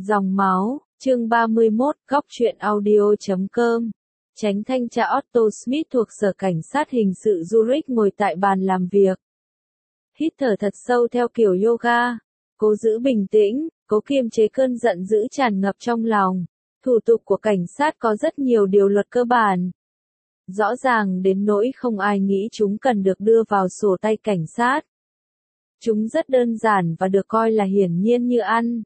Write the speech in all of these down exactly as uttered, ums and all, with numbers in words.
Dòng máu, chương ba mươi mốt, góc truyện audio chấm com. Chánh thanh tra Otto Smith thuộc Sở Cảnh sát Hình sự Zurich ngồi tại bàn làm việc. Hít thở thật sâu theo kiểu yoga. Cố giữ bình tĩnh, cố kiềm chế cơn giận dữ tràn ngập trong lòng. Thủ tục của cảnh sát có rất nhiều điều luật cơ bản. Rõ ràng đến nỗi không ai nghĩ chúng cần được đưa vào sổ tay cảnh sát. Chúng rất đơn giản và được coi là hiển nhiên như ăn,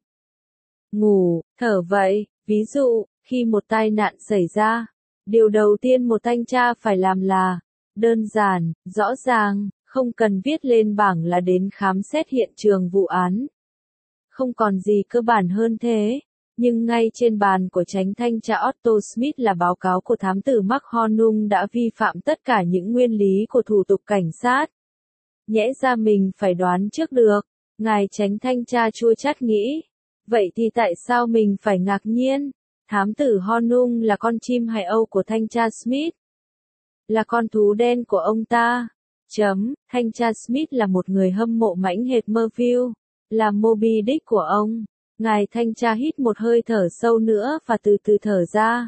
ngủ, thở vậy. Ví dụ, khi một tai nạn xảy ra, điều đầu tiên một thanh tra phải làm là đơn giản, rõ ràng, không cần viết lên bảng là đến khám xét hiện trường vụ án. Không còn gì cơ bản hơn thế. Nhưng ngay trên bàn của chánh thanh tra Otto Smith là báo cáo của thám tử Mark Hornung đã vi phạm tất cả những nguyên lý của thủ tục cảnh sát. Nhẽ ra mình phải đoán trước được, ngài chánh thanh tra chua chát nghĩ. Vậy thì tại sao mình phải ngạc nhiên? Thám tử Hornung là con chim hải âu của thanh tra Smith. Là con thú đen của ông ta. Chấm, thanh tra Smith là một người hâm mộ mãnh hệt Merville, là Moby Dick của ông. Ngài thanh tra hít một hơi thở sâu nữa và từ từ thở ra.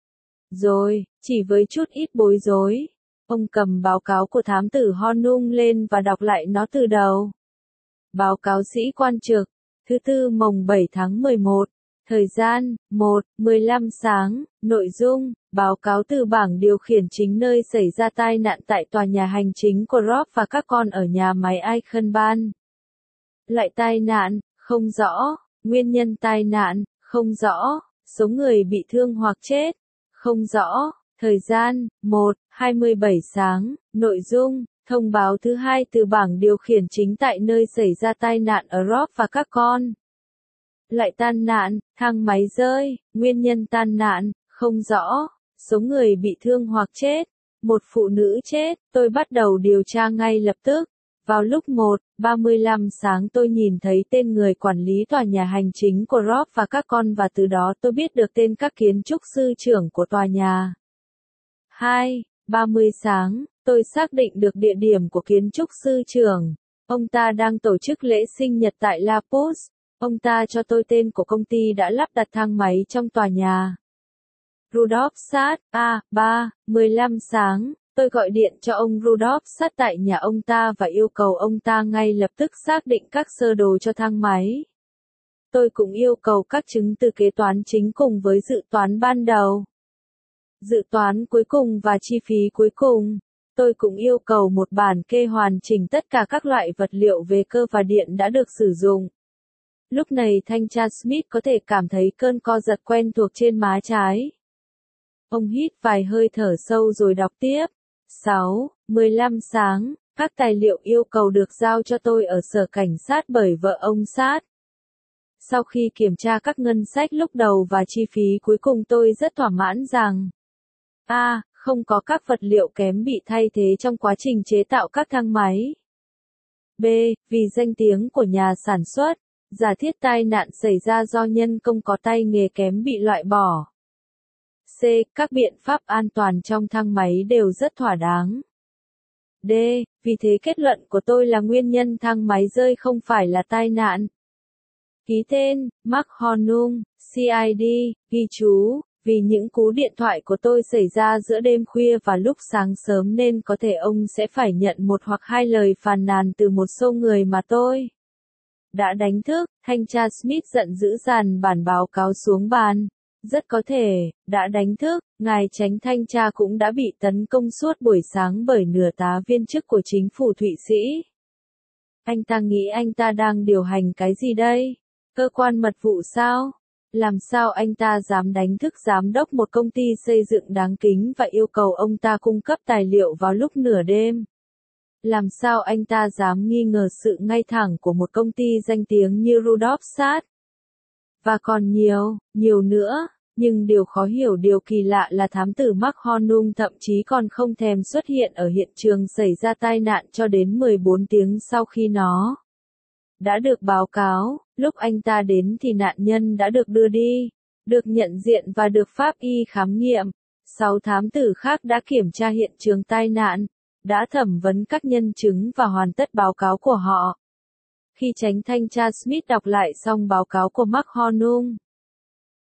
Rồi, chỉ với chút ít bối rối, ông cầm báo cáo của thám tử Hornung lên và đọc lại nó từ đầu. Báo cáo sĩ quan trực, thứ tư mồng bảy tháng mười một, thời gian, một, mười lăm sáng, nội dung, báo cáo từ bảng điều khiển chính nơi xảy ra tai nạn tại tòa nhà hành chính của Rob và các con ở nhà máy Eichenbahn. Loại tai nạn, không rõ. Nguyên nhân tai nạn, không rõ. Số người bị thương hoặc chết, không rõ. Thời gian, một, hai mươi bảy sáng. Nội dung, thông báo thứ hai từ bảng điều khiển chính tại nơi xảy ra tai nạn ở Rob và các con. Loại tai nạn, thang máy rơi. Nguyên nhân tai nạn, không rõ. Số người bị thương hoặc chết, một phụ nữ chết. Tôi bắt đầu điều tra ngay lập tức. Vào lúc một, ba mươi lăm sáng tôi nhìn thấy tên người quản lý tòa nhà hành chính của Rob và các con và từ đó tôi biết được tên các kiến trúc sư trưởng của tòa nhà. hai, ba mươi sáng, tôi xác định được địa điểm của kiến trúc sư trưởng. Ông ta đang tổ chức lễ sinh nhật tại La Poste. Ông ta cho tôi tên của công ty đã lắp đặt thang máy trong tòa nhà. Rudolf Sát, A, ba, mười lăm sáng. Tôi gọi điện cho ông Rudolf Sát tại nhà ông ta và yêu cầu ông ta ngay lập tức xác định các sơ đồ cho thang máy. Tôi cũng yêu cầu các chứng từ kế toán chính cùng với dự toán ban đầu, dự toán cuối cùng và chi phí cuối cùng. Tôi cũng yêu cầu một bản kê hoàn chỉnh tất cả các loại vật liệu về cơ và điện đã được sử dụng. Lúc này thanh tra Smith có thể cảm thấy cơn co giật quen thuộc trên má trái. Ông hít vài hơi thở sâu rồi đọc tiếp. sáu, mười lăm sáng, các tài liệu yêu cầu được giao cho tôi ở sở cảnh sát bởi vợ ông Sát. Sau khi kiểm tra các ngân sách lúc đầu và chi phí cuối cùng tôi rất thỏa mãn rằng A. Không có các vật liệu kém bị thay thế trong quá trình chế tạo các thang máy. B. Vì danh tiếng của nhà sản xuất, giả thiết tai nạn xảy ra do nhân công có tay nghề kém bị loại bỏ. C. Các biện pháp an toàn trong thang máy đều rất thỏa đáng. D. Vì thế kết luận của tôi là nguyên nhân thang máy rơi không phải là tai nạn. Ký tên, Mark Hornung, C I D, ghi chú, vì những cú điện thoại của tôi xảy ra giữa đêm khuya và lúc sáng sớm nên có thể ông sẽ phải nhận một hoặc hai lời phàn nàn từ một số người mà tôi đã đánh thức. Thanh tra Smith giận dữ dàn bản báo cáo xuống bàn. Rất có thể, đã đánh thức, ngài chánh thanh tra cũng đã bị tấn công suốt buổi sáng bởi nửa tá viên chức của chính phủ Thụy Sĩ. Anh ta nghĩ anh ta đang điều hành cái gì đây? Cơ quan mật vụ sao? Làm sao anh ta dám đánh thức giám đốc một công ty xây dựng đáng kính và yêu cầu ông ta cung cấp tài liệu vào lúc nửa đêm? Làm sao anh ta dám nghi ngờ sự ngay thẳng của một công ty danh tiếng như Rudolf Sát? Và còn nhiều, nhiều nữa, nhưng điều khó hiểu điều kỳ lạ là thám tử Mark Hornung thậm chí còn không thèm xuất hiện ở hiện trường xảy ra tai nạn cho đến mười bốn tiếng sau khi nó đã được báo cáo. Lúc anh ta đến thì nạn nhân đã được đưa đi, được nhận diện và được pháp y khám nghiệm. Sáu thám tử khác đã kiểm tra hiện trường tai nạn, đã thẩm vấn các nhân chứng và hoàn tất báo cáo của họ. Khi chánh thanh tra Smith đọc lại xong báo cáo của Mark Hornung,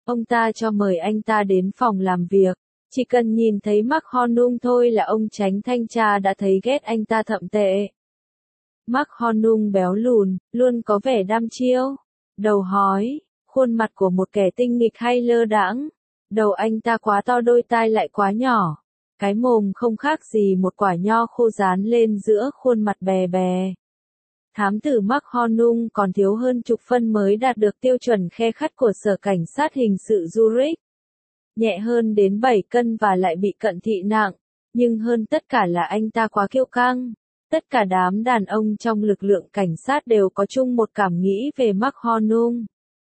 Ông ta cho mời anh ta đến phòng làm việc. Chỉ cần nhìn thấy Mark Hornung thôi là ông chánh thanh tra đã thấy ghét anh ta thậm tệ. Mark Hornung béo lùn, luôn có vẻ đăm chiêu. Đầu hói, khuôn mặt của một kẻ tinh nghịch hay lơ đãng. Đầu anh ta quá to, đôi tai lại quá nhỏ. Cái mồm không khác gì một quả nho khô dán lên giữa khuôn mặt bè bè. Thám tử Mark Hornung còn thiếu hơn chục phân mới đạt được tiêu chuẩn khe khắt của Sở Cảnh sát Hình sự Zurich. Nhẹ hơn đến bảy cân và lại bị cận thị nặng. Nhưng hơn tất cả là anh ta quá kiêu căng. Tất cả đám đàn ông trong lực lượng cảnh sát đều có chung một cảm nghĩ về Mark Hornung.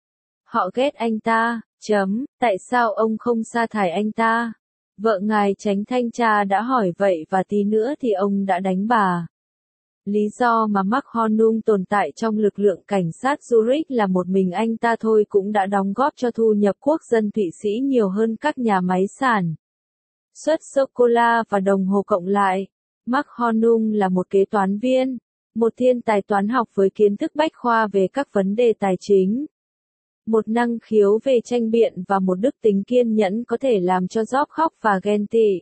Họ ghét anh ta, chấm, tại sao ông không sa thải anh ta? Vợ ngài chánh thanh tra đã hỏi vậy và tí nữa thì ông đã đánh bà. Lý do mà Mark Hornung tồn tại trong lực lượng cảnh sát Zurich là một mình anh ta thôi cũng đã đóng góp cho thu nhập quốc dân Thụy Sĩ nhiều hơn các nhà máy sản xuất sô-cô-la và đồng hồ cộng lại. Mark Hornung là một kế toán viên, một thiên tài toán học với kiến thức bách khoa về các vấn đề tài chính. Một năng khiếu về tranh biện và một đức tính kiên nhẫn có thể làm cho Job khóc và ghen tị.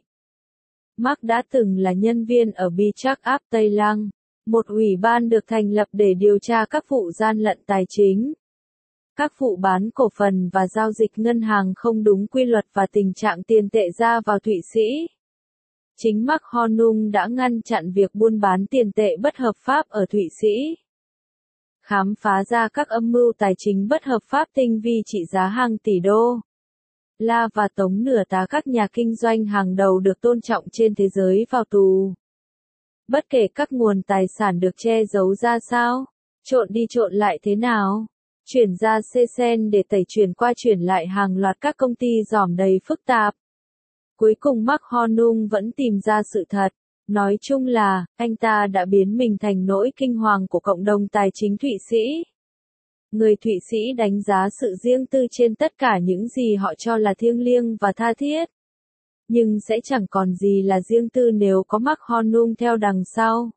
Mark đã từng là nhân viên ở Bichak áp Tây Lăng, một ủy ban được thành lập để điều tra các vụ gian lận tài chính, các vụ bán cổ phần và giao dịch ngân hàng không đúng quy luật và tình trạng tiền tệ ra vào Thụy Sĩ. Chính Mark Hornung đã ngăn chặn việc buôn bán tiền tệ bất hợp pháp ở Thụy Sĩ. Khám phá ra các âm mưu tài chính bất hợp pháp tinh vi trị giá hàng tỷ đô la và tống nửa tá các nhà kinh doanh hàng đầu được tôn trọng trên thế giới vào tù. Bất kể các nguồn tài sản được che giấu ra sao, trộn đi trộn lại thế nào, chuyển ra Seychelles để tẩy chuyển qua chuyển lại hàng loạt các công ty giòm đầy phức tạp. Cuối cùng Mark Hornung vẫn tìm ra sự thật. Nói chung là, anh ta đã biến mình thành nỗi kinh hoàng của cộng đồng tài chính Thụy Sĩ. Người Thụy Sĩ đánh giá sự riêng tư trên tất cả những gì họ cho là thiêng liêng và tha thiết. Nhưng sẽ chẳng còn gì là riêng tư nếu có Mark Hornung theo đằng sau.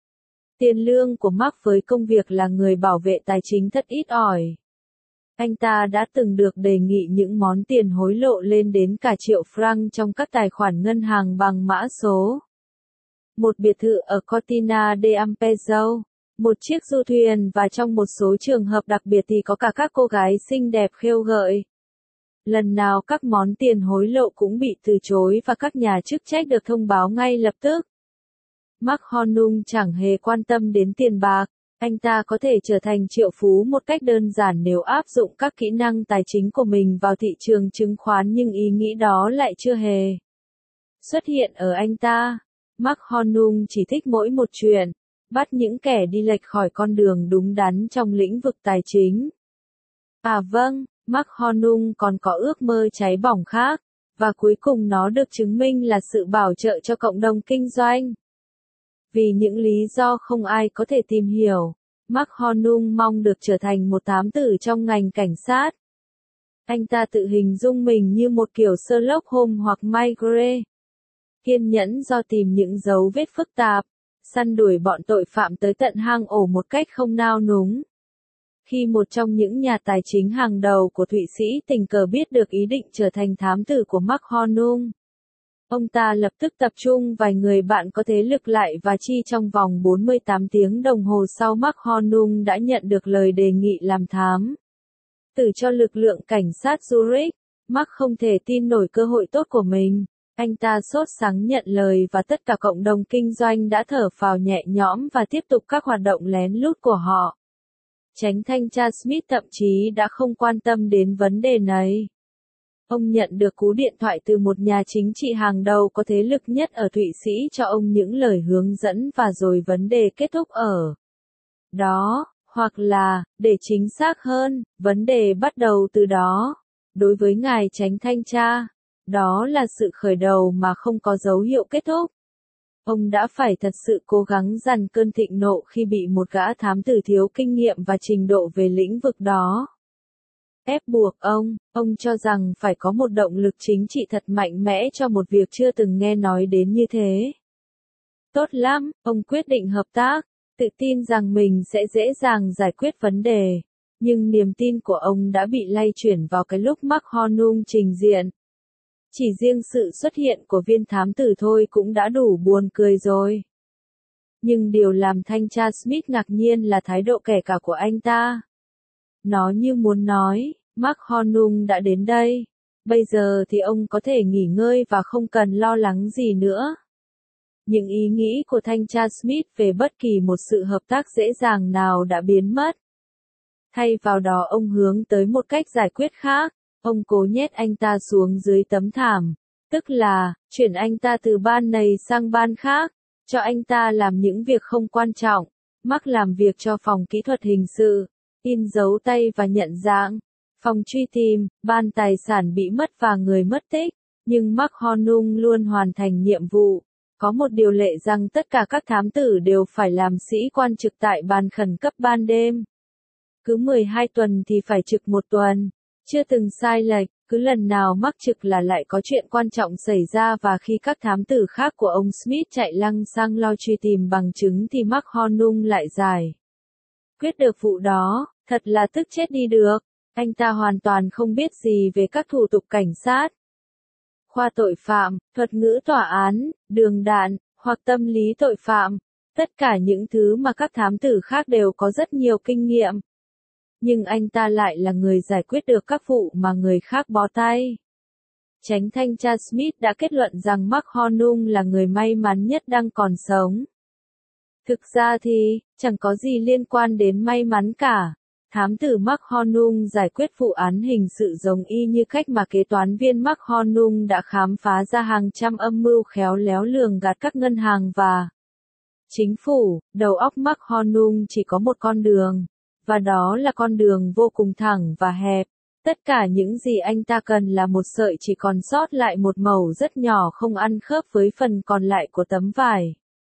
Tiền lương của Mark với công việc là người bảo vệ tài chính thật ít ỏi. Anh ta đã từng được đề nghị những món tiền hối lộ lên đến cả triệu franc trong các tài khoản ngân hàng bằng mã số. Một biệt thự ở Cortina d'Ampezzo, một chiếc du thuyền và trong một số trường hợp đặc biệt thì có cả các cô gái xinh đẹp khêu gợi. Lần nào các món tiền hối lộ cũng bị từ chối và các nhà chức trách được thông báo ngay lập tức. Mark Hornung chẳng hề quan tâm đến tiền bạc, anh ta có thể trở thành triệu phú một cách đơn giản nếu áp dụng các kỹ năng tài chính của mình vào thị trường chứng khoán nhưng ý nghĩ đó lại chưa hề xuất hiện ở anh ta. Mark Hornung chỉ thích mỗi một chuyện, bắt những kẻ đi lệch khỏi con đường đúng đắn trong lĩnh vực tài chính. À vâng, Mark Hornung còn có ước mơ cháy bỏng khác, và cuối cùng nó được chứng minh là sự bảo trợ cho cộng đồng kinh doanh. Vì những lý do không ai có thể tìm hiểu, Mark Hornung mong được trở thành một thám tử trong ngành cảnh sát. Anh ta tự hình dung mình như một kiểu Sherlock Holmes hoặc Mike Gray. Kiên nhẫn do tìm những dấu vết phức tạp, săn đuổi bọn tội phạm tới tận hang ổ một cách không nao núng. Khi một trong những nhà tài chính hàng đầu của Thụy Sĩ tình cờ biết được ý định trở thành thám tử của Mark Hornung, ông ta lập tức tập trung vài người bạn có thế lực lại và chi trong vòng bốn mươi tám tiếng đồng hồ sau Mark Hornung đã nhận được lời đề nghị làm thám tử cho lực lượng cảnh sát Zurich. Mark không thể tin nổi cơ hội tốt của mình. Anh ta sốt sắng nhận lời và tất cả cộng đồng kinh doanh đã thở phào nhẹ nhõm và tiếp tục các hoạt động lén lút của họ. Chánh thanh tra Smith thậm chí đã không quan tâm đến vấn đề này. Ông nhận được cú điện thoại từ một nhà chính trị hàng đầu có thế lực nhất ở Thụy Sĩ cho ông những lời hướng dẫn và rồi vấn đề kết thúc ở đó, hoặc là, để chính xác hơn, vấn đề bắt đầu từ đó. Đối với ngài chánh thanh tra, đó là sự khởi đầu mà không có dấu hiệu kết thúc. Ông đã phải thật sự cố gắng dằn cơn thịnh nộ khi bị một gã thám tử thiếu kinh nghiệm và trình độ về lĩnh vực đó ép buộc ông. Ông cho rằng phải có một động lực chính trị thật mạnh mẽ cho một việc chưa từng nghe nói đến như thế. Tốt lắm, ông quyết định hợp tác, tự tin rằng mình sẽ dễ dàng giải quyết vấn đề. Nhưng niềm tin của ông đã bị lay chuyển vào cái lúc Mark Hornung trình diện. Chỉ riêng sự xuất hiện của viên thám tử thôi cũng đã đủ buồn cười rồi. Nhưng điều làm thanh tra Smith ngạc nhiên là thái độ kể cả của anh ta. Nó như muốn nói, Mark Hornung đã đến đây. Bây giờ thì ông có thể nghỉ ngơi và không cần lo lắng gì nữa. Những ý nghĩ của thanh tra Smith về bất kỳ một sự hợp tác dễ dàng nào đã biến mất. Thay vào đó ông hướng tới một cách giải quyết khác. Ông cố nhét anh ta xuống dưới tấm thảm. Tức là, chuyển anh ta từ ban này sang ban khác. Cho anh ta làm những việc không quan trọng. Mark làm việc cho phòng kỹ thuật hình sự. In dấu tay và nhận dạng. Phòng truy tìm, ban tài sản bị mất và người mất tích. Nhưng Mark Hornung luôn hoàn thành nhiệm vụ. Có một điều lệ rằng tất cả các thám tử đều phải làm sĩ quan trực tại ban khẩn cấp ban đêm. Cứ mười hai tuần thì phải trực một tuần. Chưa từng sai lệch, cứ lần nào mắc trực là lại có chuyện quan trọng xảy ra và khi các thám tử khác của ông Smith chạy lăng sang lo truy tìm bằng chứng thì Mark Hornung lại giải quyết được vụ đó, thật là tức chết đi được. Anh ta hoàn toàn không biết gì về các thủ tục cảnh sát, khoa tội phạm, thuật ngữ tòa án, đường đạn, hoặc tâm lý tội phạm. Tất cả những thứ mà các thám tử khác đều có rất nhiều kinh nghiệm. Nhưng anh ta lại là người giải quyết được các vụ mà người khác bó tay. Chánh thanh tra Smith đã kết luận rằng Mark Hornung là người may mắn nhất đang còn sống. Thực ra thì, chẳng có gì liên quan đến may mắn cả. Thám tử Mark Hornung giải quyết vụ án hình sự giống y như cách mà kế toán viên Mark Hornung đã khám phá ra hàng trăm âm mưu khéo léo lường gạt các ngân hàng và chính phủ. Đầu óc Mark Hornung chỉ có một con đường, và đó là con đường vô cùng thẳng và hẹp. Tất cả những gì anh ta cần là một sợi chỉ còn sót lại một mẩu rất nhỏ không ăn khớp với phần còn lại của tấm vải.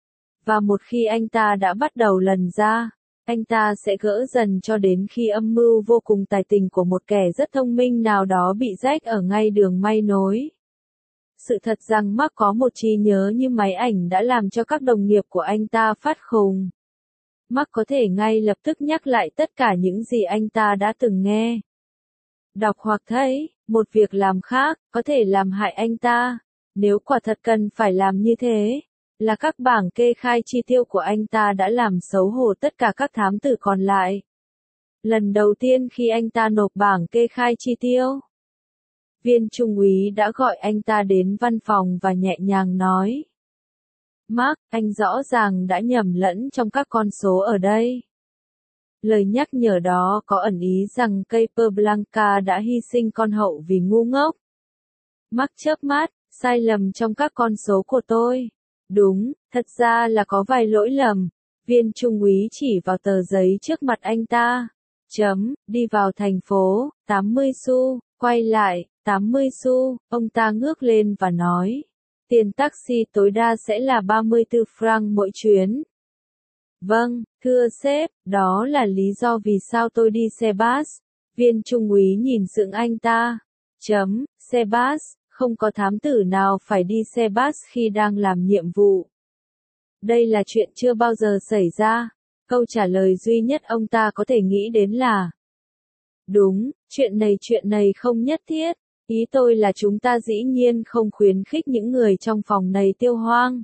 Và một khi anh ta đã bắt đầu lần ra, anh ta sẽ gỡ dần cho đến khi âm mưu vô cùng tài tình của một kẻ rất thông minh nào đó bị rách ở ngay đường may nối. Sự thật rằng Mark có một trí nhớ như máy ảnh đã làm cho các đồng nghiệp của anh ta phát khùng. Mark có thể ngay lập tức nhắc lại tất cả những gì anh ta đã từng nghe, đọc hoặc thấy. Một việc làm khác, có thể làm hại anh ta, nếu quả thật cần phải làm như thế, là các bảng kê khai chi tiêu của anh ta đã làm xấu hổ tất cả các thám tử còn lại. Lần đầu tiên khi anh ta nộp bảng kê khai chi tiêu, viên trung úy đã gọi anh ta đến văn phòng và nhẹ nhàng nói: Mark, anh rõ ràng đã nhầm lẫn trong các con số ở đây. Lời nhắc nhở đó có ẩn ý rằng Capablanca đã hy sinh con hậu vì ngu ngốc. Mark chớp mắt, sai lầm trong các con số của tôi. Đúng, thật ra là có vài lỗi lầm. Viên trung úy chỉ vào tờ giấy trước mặt anh ta. Chấm, đi vào thành phố, tám mươi xu, quay lại, tám mươi xu. Ông ta ngước lên và nói: tiền taxi tối đa sẽ là ba mươi tư franc mỗi chuyến. Vâng, thưa sếp, đó là lý do vì sao tôi đi xe bus. Viên trung úy nhìn sững anh ta. Chấm, xe bus, không có thám tử nào phải đi xe bus khi đang làm nhiệm vụ. Đây là chuyện chưa bao giờ xảy ra. Câu trả lời duy nhất ông ta có thể nghĩ đến là: đúng, chuyện này chuyện này không nhất thiết. Ý tôi là chúng ta dĩ nhiên không khuyến khích những người trong phòng này tiêu hoang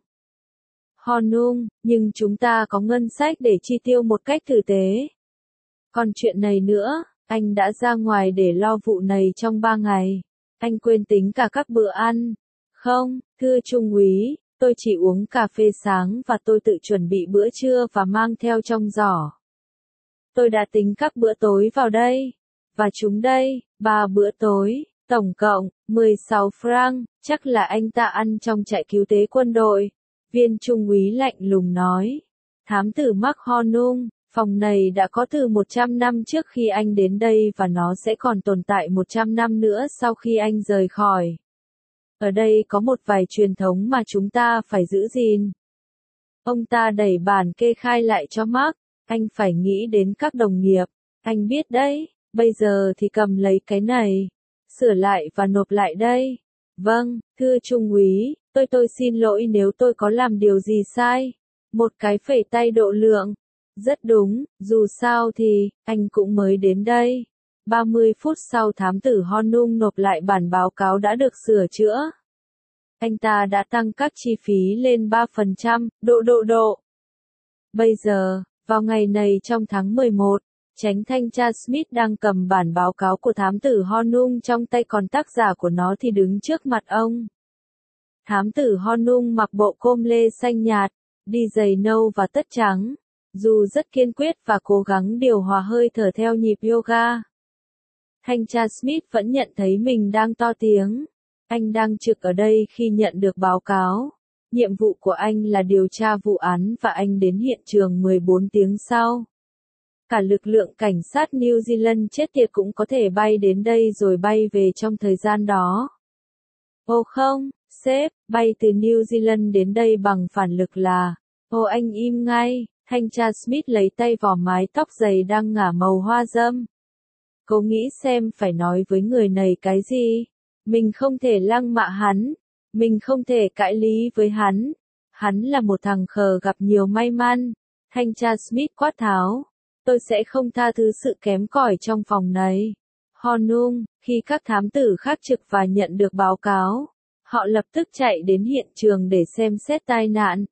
Hornung, nhưng chúng ta có ngân sách để chi tiêu một cách tử tế. Còn chuyện này nữa, anh đã ra ngoài để lo vụ này trong ba ngày. Anh quên tính cả các bữa ăn. Không, thưa trung úy, tôi chỉ uống cà phê sáng và tôi tự chuẩn bị bữa trưa và mang theo trong giỏ. Tôi đã tính các bữa tối vào đây. Và chúng đây, ba bữa tối, tổng cộng, mười sáu franc, chắc là anh ta ăn trong trại cứu tế quân đội. Viên trung úy lạnh lùng nói. Thám tử Mark Hornung, phòng này đã có từ một trăm năm trước khi anh đến đây và nó sẽ còn tồn tại một trăm năm nữa sau khi anh rời khỏi. Ở đây có một vài truyền thống mà chúng ta phải giữ gìn. Ông ta đẩy bản kê khai lại cho Mark. Anh phải nghĩ đến các đồng nghiệp. Anh biết đấy, bây giờ thì cầm lấy cái này, sửa lại và nộp lại đây. Vâng, thưa trung úy, tôi tôi xin lỗi nếu tôi có làm điều gì sai. Một cái phẩy tay độ lượng. Rất đúng, dù sao thì, anh cũng mới đến đây. ba mươi phút sau thám tử Honung nộp lại bản báo cáo đã được sửa chữa. Anh ta đã tăng các chi phí lên ba phần trăm, độ độ độ. Bây giờ, vào ngày này trong tháng mười một, Chánh thanh tra Smith đang cầm bản báo cáo của thám tử Honung trong tay, còn tác giả của nó thì đứng trước mặt ông. Thám tử Honung mặc bộ com lê xanh nhạt, đi giày nâu và tất trắng, dù rất kiên quyết và cố gắng điều hòa hơi thở theo nhịp yoga. Thanh tra Smith vẫn nhận thấy mình đang to tiếng. Anh đang trực ở đây khi nhận được báo cáo. Nhiệm vụ của anh là điều tra vụ án và anh đến hiện trường mười bốn tiếng sau. Cả lực lượng cảnh sát New Zealand chết tiệt cũng có thể bay đến đây rồi bay về trong thời gian đó. Ồ không, sếp, bay từ New Zealand đến đây bằng phản lực là... Ồ anh im ngay, thanh tra Smith lấy tay vò mái tóc dày đang ngả màu hoa râm. Cô nghĩ xem phải nói với người này cái gì? Mình không thể lăng mạ hắn. Mình không thể cãi lý với hắn. Hắn là một thằng khờ gặp nhiều may mắn. Thanh tra Smith quát tháo. Tôi sẽ không tha thứ sự kém cỏi trong phòng này. Honung, khi các thám tử khác trực và nhận được báo cáo, họ lập tức chạy đến hiện trường để xem xét tai nạn.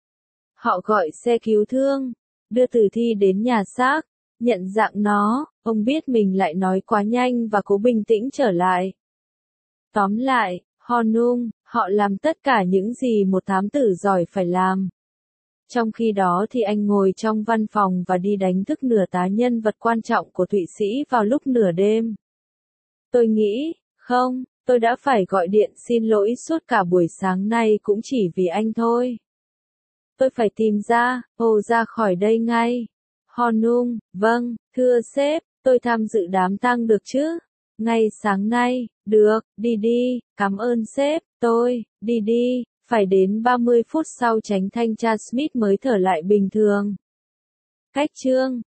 Họ gọi xe cứu thương, đưa tử thi đến nhà xác, nhận dạng nó. Ông biết mình lại nói quá nhanh và cố bình tĩnh trở lại. Tóm lại, Honung, họ làm tất cả những gì một thám tử giỏi phải làm. Trong khi đó thì anh ngồi trong văn phòng và đi đánh thức nửa tá nhân vật quan trọng của Thụy Sĩ vào lúc nửa đêm. Tôi nghĩ, không, tôi đã phải gọi điện xin lỗi suốt cả buổi sáng nay cũng chỉ vì anh thôi. Tôi phải tìm ra, ồ ra khỏi đây ngay. Honung, vâng, thưa sếp, tôi tham dự đám tang được chứ? Ngay sáng nay, được, đi đi, cảm ơn sếp, tôi, đi đi. Phải đến ba mươi phút sau Chánh thanh tra Smith mới thở lại bình thường. Cách chương